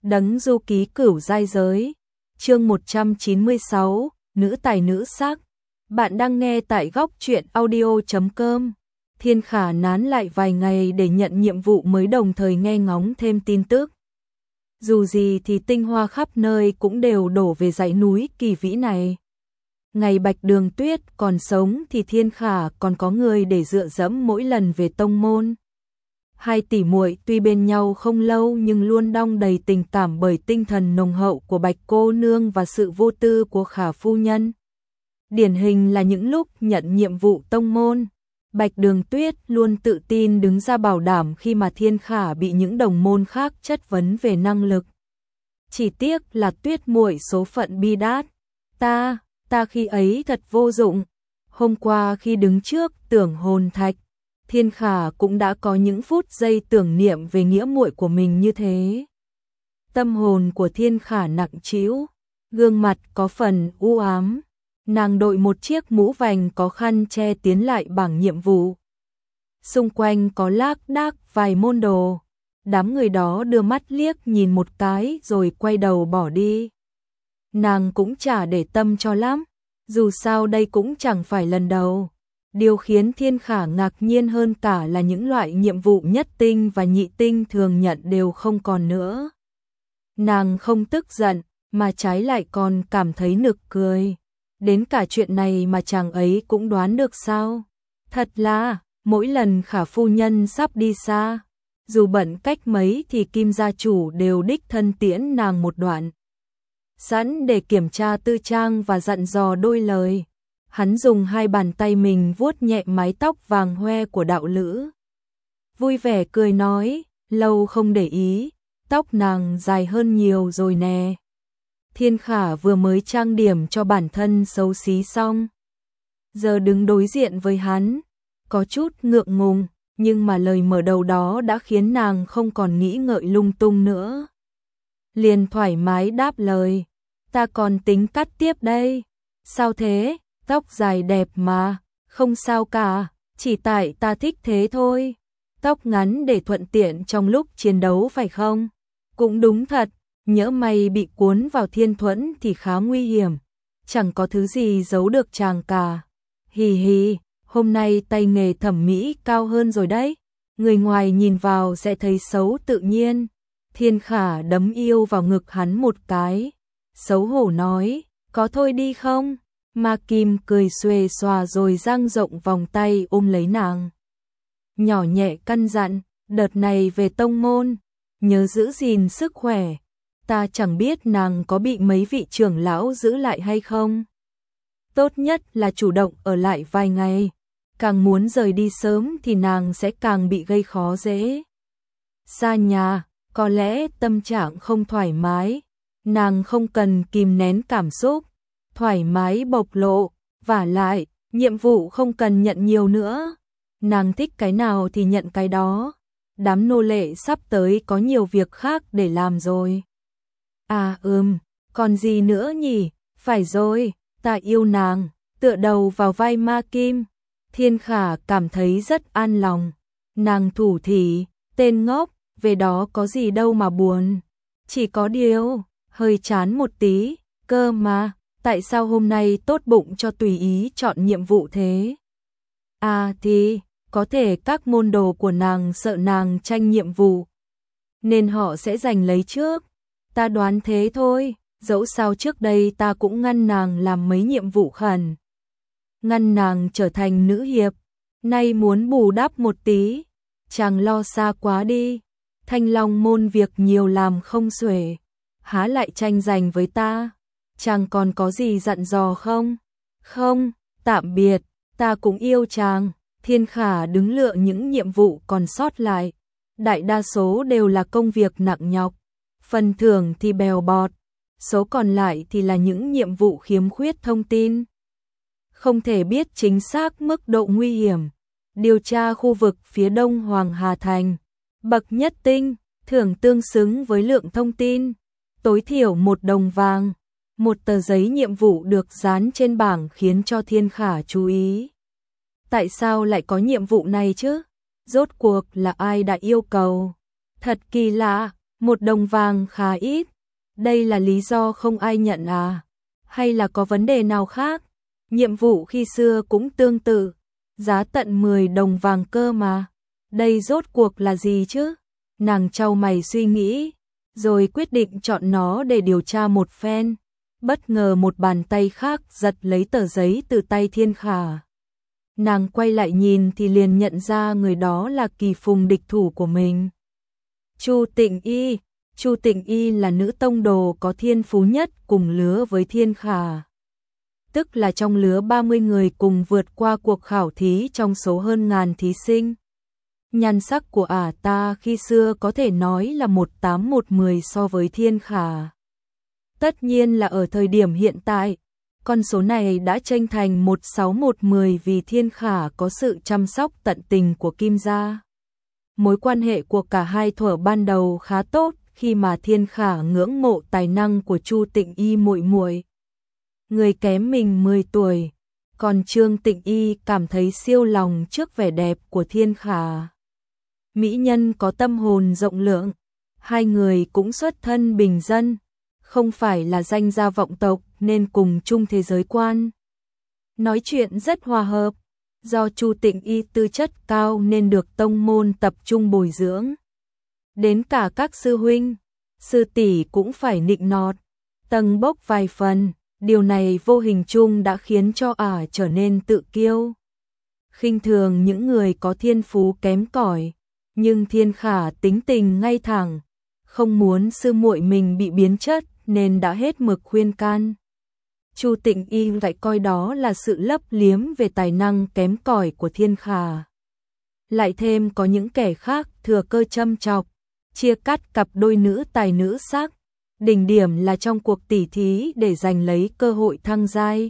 Đấng du ký cửu giai giới. Chương 196, nữ tài nữ sắc. Bạn đang nghe tại góc truyện audio.com. Thiên Khả nán lại vài ngày để nhận nhiệm vụ mới, đồng thời nghe ngóng thêm tin tức. Dù gì thì tinh hoa khắp nơi cũng đều đổ về dãy núi kỳ vĩ này. Ngày Bạch Đường Tuyết còn sống thì Thiên Khả còn có người để dựa dẫm mỗi lần về tông môn. Hai tỷ muội tuy bên nhau không lâu nhưng luôn đong đầy tình cảm bởi tinh thần nồng hậu của Bạch cô nương và sự vô tư của Khả phu nhân. Điển hình là những lúc nhận nhiệm vụ tông môn, Bạch Đường Tuyết luôn tự tin đứng ra bảo đảm khi mà Thiên Khả bị những đồng môn khác chất vấn về năng lực. Chỉ tiếc là Tuyết muội số phận bi đát. Ta khi ấy thật vô dụng. Hôm qua khi đứng trước tưởng hồn thạch, Thiên Khả cũng đã có những phút giây tưởng niệm về nghĩa muội của mình như thế. Tâm hồn của Thiên Khả nặng trĩu, gương mặt có phần u ám. Nàng đội một chiếc mũ vành có khăn che tiến lại bảng nhiệm vụ. Xung quanh có lác đác vài môn đồ. Đám người đó đưa mắt liếc nhìn một cái rồi quay đầu bỏ đi. Nàng cũng chả để tâm cho lắm, dù sao đây cũng chẳng phải lần đầu. Điều khiến Thiên Khả ngạc nhiên hơn cả là những loại nhiệm vụ nhất tinh và nhị tinh thường nhận đều không còn nữa. Nàng không tức giận, mà trái lại còn cảm thấy nực cười. Đến cả chuyện này mà chàng ấy cũng đoán được sao? Thật là, mỗi lần Khả phu nhân sắp đi xa, dù bận cách mấy thì Kim gia chủ đều đích thân tiễn nàng một đoạn. Sẵn để kiểm tra tư trang và dặn dò đôi lời. Hắn dùng hai bàn tay mình vuốt nhẹ mái tóc vàng hoe của đạo lữ. Vui vẻ cười nói, lâu không để ý, tóc nàng dài hơn nhiều rồi nè. Thiên Khả vừa mới trang điểm cho bản thân xấu xí xong, giờ đứng đối diện với hắn, có chút ngượng ngùng, nhưng mà lời mở đầu đó đã khiến nàng không còn nghĩ ngợi lung tung nữa. Liền thoải mái đáp lời, ta còn tính cắt tiếp đây. Sao thế? Tóc dài đẹp mà, không sao cả, chỉ tại ta thích thế thôi. Tóc ngắn để thuận tiện trong lúc chiến đấu phải không? Cũng đúng thật, nhỡ may bị cuốn vào thiên thuẫn thì khá nguy hiểm, chẳng có thứ gì giấu được chàng cả. Hì hì, hôm nay tay nghề thẩm mỹ cao hơn rồi đấy, người ngoài nhìn vào sẽ thấy xấu tự nhiên. Thiên Khả đấm yêu vào ngực hắn một cái, xấu hổ nói, có thôi đi không? Ma Kim cười xuề xòa rồi dang rộng vòng tay ôm lấy nàng. Nhỏ nhẹ căn dặn, đợt này về tông môn, nhớ giữ gìn sức khỏe. Ta chẳng biết nàng có bị mấy vị trưởng lão giữ lại hay không. Tốt nhất là chủ động ở lại vài ngày. Càng muốn rời đi sớm thì nàng sẽ càng bị gây khó dễ. Xa nhà, có lẽ tâm trạng không thoải mái. Nàng không cần kìm nén cảm xúc, thoải mái bộc lộ, vả lại, nhiệm vụ không cần nhận nhiều nữa. Nàng thích cái nào thì nhận cái đó. Đám nô lệ sắp tới có nhiều việc khác để làm rồi. À còn gì nữa nhỉ? Phải rồi, ta yêu nàng, tựa đầu vào vai Ma Kim. Thiên Khả cảm thấy rất an lòng. Nàng thủ thỉ, tên ngốc, về đó có gì đâu mà buồn. Chỉ có điều, hơi chán một tí, cơ mà. Tại sao hôm nay tốt bụng cho tùy ý chọn nhiệm vụ thế? À thì, có thể các môn đồ của nàng sợ nàng tranh nhiệm vụ, nên họ sẽ giành lấy trước. Ta đoán thế thôi, dẫu sao trước đây ta cũng ngăn nàng làm mấy nhiệm vụ khẩn. Ngăn nàng trở thành nữ hiệp, nay muốn bù đắp một tí. Chàng lo xa quá đi, Thanh Long môn việc nhiều làm không xuể, há lại tranh giành với ta. Chàng còn có gì dặn dò không? Không, tạm biệt, ta cũng yêu chàng. Thiên Khả đứng lựa những nhiệm vụ còn sót lại. Đại đa số đều là công việc nặng nhọc, phần thưởng thì bèo bọt, số còn lại thì là những nhiệm vụ khiếm khuyết thông tin. Không thể biết chính xác mức độ nguy hiểm. Điều tra khu vực phía đông Hoàng Hà Thành. Bậc nhất tinh, thưởng tương xứng với lượng thông tin. Tối thiểu 1 đồng vàng. Một tờ giấy nhiệm vụ được dán trên bảng khiến cho Thiên Khả chú ý. Tại sao lại có nhiệm vụ này chứ? Rốt cuộc là ai đã yêu cầu? Thật kỳ lạ, 1 đồng vàng khá ít. Đây là lý do không ai nhận à? Hay là có vấn đề nào khác? Nhiệm vụ khi xưa cũng tương tự, giá tận 10 đồng vàng cơ mà. Đây rốt cuộc là gì chứ? Nàng chau mày suy nghĩ, rồi quyết định chọn nó để điều tra một phen. Bất ngờ một bàn tay khác giật lấy tờ giấy từ tay Thiên Khả. Nàng quay lại nhìn thì liền nhận ra người đó là Kỳ Phùng, địch thủ của mình. Chu Tịnh Y. Chu Tịnh Y là nữ tông đồ có thiên phú nhất cùng lứa với Thiên Khả. Tức là trong lứa 30 người cùng vượt qua cuộc khảo thí trong số hơn ngàn thí sinh. Nhan sắc của ả ta khi xưa có thể nói là 1/8/10 so với Thiên Khả. Tất nhiên là ở thời điểm hiện tại, con số này đã chênh thành 1/6/10 vì Thiên Khả có sự chăm sóc tận tình của Kim gia. Mối quan hệ của cả hai thuở ban đầu khá tốt khi mà Thiên Khả ngưỡng mộ tài năng của Chu Tịnh Y muội muội. Người kém mình 10 tuổi, còn Trương Tịnh Y cảm thấy siêu lòng trước vẻ đẹp của Thiên Khả. Mỹ nhân có tâm hồn rộng lượng, hai người cũng xuất thân bình dân, không phải là danh gia vọng tộc nên cùng chung thế giới quan. Nói chuyện rất hòa hợp, do Chu Tịnh Y tư chất cao nên được tông môn tập trung bồi dưỡng. Đến cả các sư huynh, sư tỷ cũng phải nịnh nọt, tầng bốc vài phần, điều này vô hình chung đã khiến cho ả trở nên tự kiêu. Khinh thường những người có thiên phú kém cỏi, nhưng Thiên Khả tính tình ngay thẳng, không muốn sư muội mình bị biến chất nên đã hết mực khuyên can. Chu Tịnh Y lại coi đó là sự lấp liếm về tài năng kém cỏi của Thiên Khả. Lại thêm có những kẻ khác thừa cơ châm chọc, chia cắt cặp đôi nữ tài nữ sắc, đỉnh điểm là trong cuộc tỉ thí để giành lấy cơ hội thăng giai.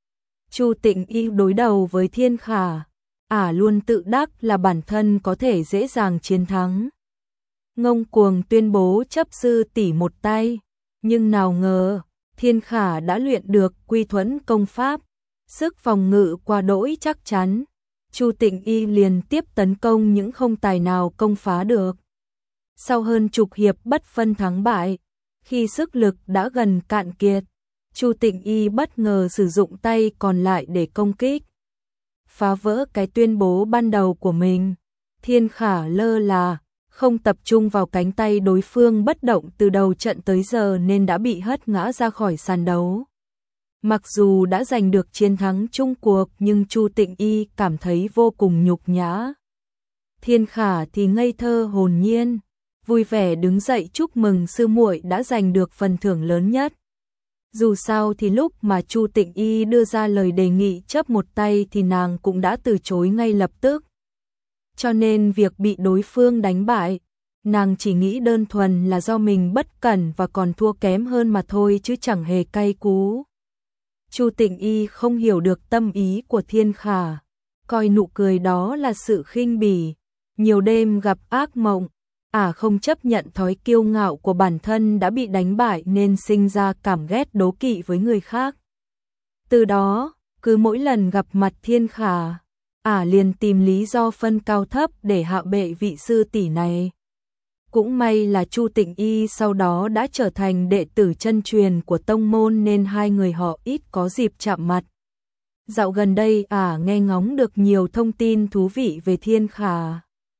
Chu Tịnh Y đối đầu với Thiên Khả, ả luôn tự đắc là bản thân có thể dễ dàng chiến thắng. Ngông cuồng tuyên bố chấp sư tỷ một tay, nhưng nào ngờ Thiên Khả đã luyện được Quy Thuẫn công pháp, sức phòng ngự quá đỗi chắc chắn. Chu Tịnh Y liền tiếp tấn công những không tài nào công phá được. Sau hơn chục hiệp bất phân thắng bại, khi sức lực đã gần cạn kiệt, Chu Tịnh Y bất ngờ sử dụng tay còn lại để công kích, phá vỡ cái tuyên bố ban đầu của mình. Thiên Khả lơ là, không tập trung vào cánh tay đối phương bất động từ đầu trận tới giờ nên đã bị hất ngã ra khỏi sàn đấu. Mặc dù đã giành được chiến thắng chung cuộc nhưng Chu Tịnh Y cảm thấy vô cùng nhục nhã. Thiên Khả thì ngây thơ hồn nhiên, vui vẻ đứng dậy chúc mừng sư muội đã giành được phần thưởng lớn nhất. Dù sao thì lúc mà Chu Tịnh Y đưa ra lời đề nghị chấp một tay thì nàng cũng đã từ chối ngay lập tức. Cho nên việc bị đối phương đánh bại, nàng chỉ nghĩ đơn thuần là do mình bất cẩn và còn thua kém hơn mà thôi chứ chẳng hề cay cú. Chu Tịnh Y không hiểu được tâm ý của Thiên Khả, coi nụ cười đó là sự khinh bỉ. Nhiều đêm gặp ác mộng, ả không chấp nhận thói kiêu ngạo của bản thân đã bị đánh bại nên sinh ra cảm ghét đố kỵ với người khác. Từ đó, cứ mỗi lần gặp mặt Thiên Khả, ả liền tìm lý do phân cao thấp để hạ bệ vị sư tỷ này. Cũng may là Chu Tịnh Y sau đó đã trở thành đệ tử chân truyền của tông môn nên hai người họ ít có dịp chạm mặt. Dạo gần đây ả nghe ngóng được nhiều thông tin thú vị về Thiên Khả,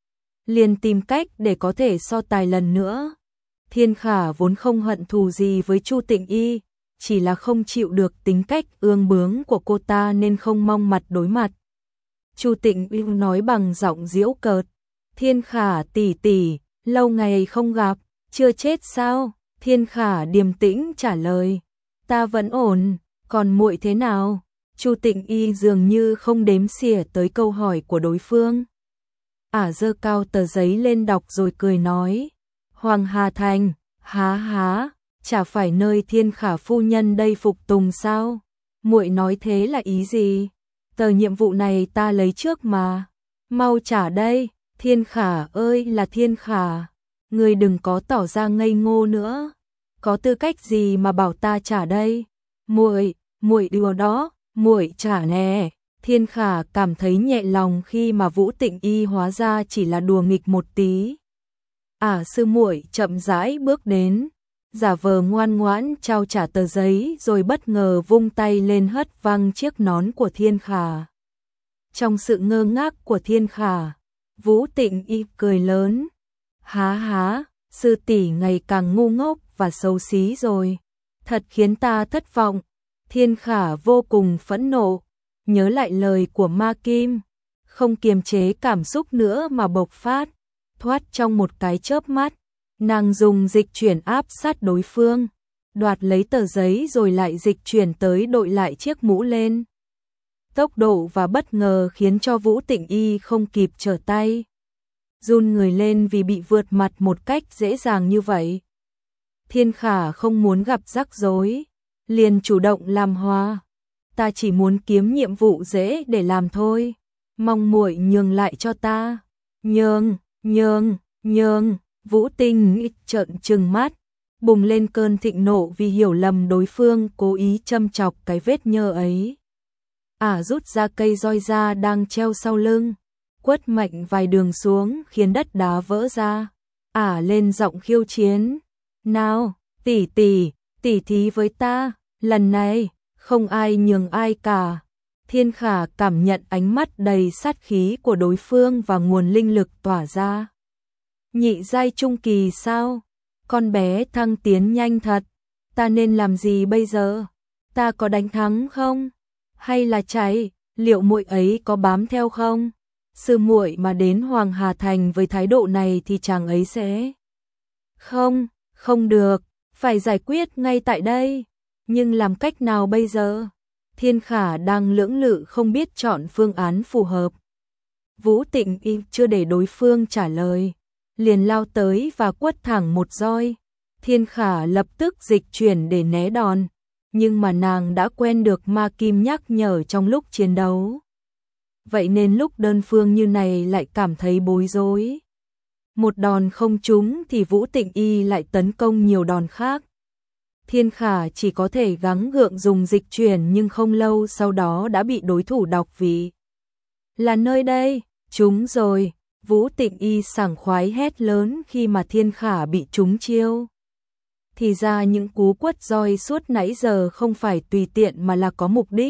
liền tìm cách để có thể so tài lần nữa. Thiên Khả vốn không hận thù gì với Chu Tịnh Y, chỉ là không chịu được tính cách ương bướng của cô ta nên không mong mặt đối mặt. Chu Tịnh Y nói bằng giọng giễu cợt, Thiên Khả tỷ tỷ, lâu ngày không gặp, chưa chết sao? Thiên Khả điềm tĩnh trả lời, ta vẫn ổn, còn muội thế nào? Chu Tịnh Y dường như không đếm xỉa tới câu hỏi của đối phương. Ả giơ cao tờ giấy lên đọc rồi cười nói, Hoàng Hà Thành, há, chả phải nơi Thiên Khả phu nhân đây phục tùng sao? Muội nói thế là ý gì? Tờ nhiệm vụ này ta lấy trước mà, mau trả đây. Thiên Khả ơi là Thiên Khả, ngươi đừng có tỏ ra ngây ngô nữa. Có tư cách gì mà bảo ta trả đây? Muội đùa đó, muội trả nè. Thiên Khả cảm thấy nhẹ lòng khi mà Vũ Tịnh Y hóa ra chỉ là đùa nghịch một tí. Sư muội chậm rãi bước đến, giả vờ ngoan ngoãn trao trả tờ giấy rồi bất ngờ vung tay lên hất văng chiếc nón của Thiên Khả. Trong sự ngơ ngác của Thiên Khả, Vũ Tịnh Y cười lớn. Há há, sư tỷ ngày càng ngu ngốc và xấu xí rồi. Thật khiến ta thất vọng. Thiên Khả vô cùng phẫn nộ, nhớ lại lời của Ma Kim, không kiềm chế cảm xúc nữa mà bộc phát, thoát trong một cái chớp mắt. Nàng dùng dịch chuyển áp sát đối phương, đoạt lấy tờ giấy rồi lại dịch chuyển tới đội lại chiếc mũ lên. Tốc độ và bất ngờ khiến cho Vũ Tịnh Y không kịp trở tay, run người lên vì bị vượt mặt một cách dễ dàng như vậy. Thiên Khả không muốn gặp rắc rối, liền chủ động làm hòa. Ta chỉ muốn kiếm nhiệm vụ dễ để làm thôi, mong muội nhường lại cho ta. Nhường. Vũ Tịnh trợn trừng mắt, bùng lên cơn thịnh nộ vì hiểu lầm đối phương cố ý châm chọc cái vết nhơ ấy. Rút ra cây roi ra đang treo sau lưng, quất mạnh vài đường xuống khiến đất đá vỡ ra. Lên giọng khiêu chiến. Nào, tỷ thí với ta, lần này, không ai nhường ai cả. Thiên Khả cảm nhận ánh mắt đầy sát khí của đối phương và nguồn linh lực tỏa ra. Nhị giai trung kỳ sao? Con bé thăng tiến nhanh thật. Ta nên làm gì bây giờ? Ta có đánh thắng không? Hay là chạy? Liệu muội ấy có bám theo không? Sư muội mà đến Hoàng Hà Thành với thái độ này thì chàng ấy sẽ... Không được, phải giải quyết ngay tại đây. Nhưng làm cách nào bây giờ? Thiên Khả đang lưỡng lự không biết chọn phương án phù hợp. Vũ Tịnh Y chưa để đối phương trả lời, liền lao tới và quất thẳng một roi. Thiên Khả lập tức dịch chuyển để né đòn, nhưng mà nàng đã quen được Ma Kim nhắc nhở trong lúc chiến đấu. Vậy nên lúc đơn phương như này lại cảm thấy bối rối. Một đòn không trúng thì Vũ Tịnh Y lại tấn công nhiều đòn khác. Thiên Khả chỉ có thể gắng gượng dùng dịch chuyển, nhưng không lâu sau đó đã bị đối thủ đọc vị. Là nơi đây, trúng rồi. Vũ Tịnh Y sảng khoái hét lớn khi mà Thiên Khả bị trúng chiêu. Thì ra những cú quất roi suốt nãy giờ không phải tùy tiện mà là có mục đích.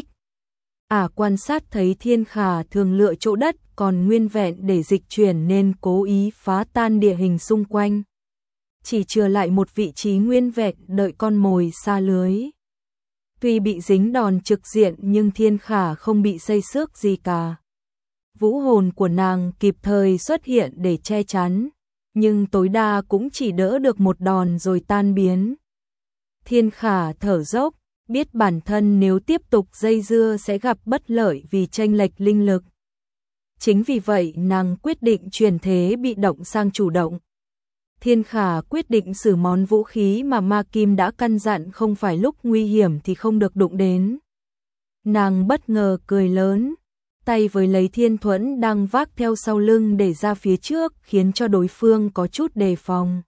Quan sát thấy Thiên Khả thường lựa chỗ đất còn nguyên vẹn để dịch chuyển nên cố ý phá tan địa hình xung quanh. Chỉ chừa lại một vị trí nguyên vẹn đợi con mồi xa lưới. Tuy bị dính đòn trực diện nhưng Thiên Khả không bị xây xước gì cả. Vũ hồn của nàng kịp thời xuất hiện để che chắn, nhưng tối đa cũng chỉ đỡ được một đòn rồi tan biến. Thiên Khả thở dốc, biết bản thân nếu tiếp tục dây dưa sẽ gặp bất lợi vì chênh lệch linh lực. Chính vì vậy nàng quyết định chuyển thế bị động sang chủ động. Thiên Khả quyết định sử món vũ khí mà Ma Kim đã căn dặn không phải lúc nguy hiểm thì không được đụng đến. Nàng bất ngờ cười lớn, tay với lấy thiên thuẫn đang vác theo sau lưng để ra phía trước khiến cho đối phương có chút đề phòng.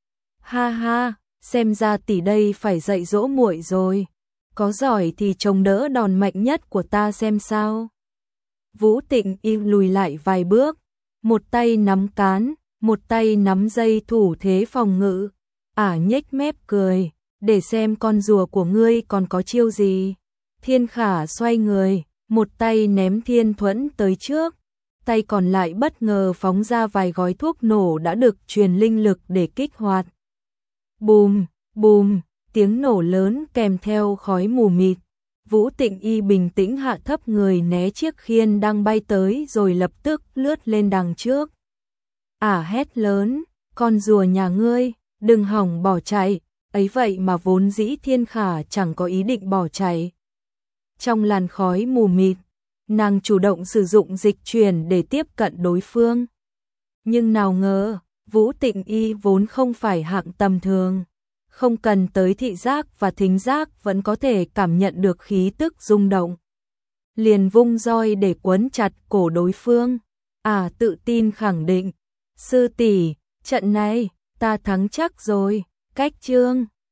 Ha ha, xem ra tỷ đây phải dạy dỗ muội rồi. Có giỏi thì chống đỡ đòn mạnh nhất của ta xem sao. Vũ Tịnh Y lùi lại vài bước, một tay nắm cán, một tay nắm dây thủ thế phòng ngự. Nhếch mép cười, để xem con rùa của ngươi còn có chiêu gì. Thiên Khả xoay người, một tay ném thiên thuẫn tới trước, tay còn lại bất ngờ phóng ra vài gói thuốc nổ đã được truyền linh lực để kích hoạt. Bùm, bùm, tiếng nổ lớn kèm theo khói mù mịt. Vũ Tịnh Y bình tĩnh hạ thấp người né chiếc khiên đang bay tới rồi lập tức lướt lên đằng trước. Hét lớn, con rùa nhà ngươi, đừng hỏng bỏ chạy. Ấy vậy mà vốn dĩ Thiên Khả chẳng có ý định bỏ chạy. Trong làn khói mù mịt, nàng chủ động sử dụng dịch chuyển để tiếp cận đối phương. Nhưng nào ngờ, Vũ Tịnh Y vốn không phải hạng tầm thường. Không cần tới thị giác và thính giác vẫn có thể cảm nhận được khí tức rung động. Liền vung roi để quấn chặt cổ đối phương. Tự tin khẳng định, sư tỷ, trận này, ta thắng chắc rồi, cách chương.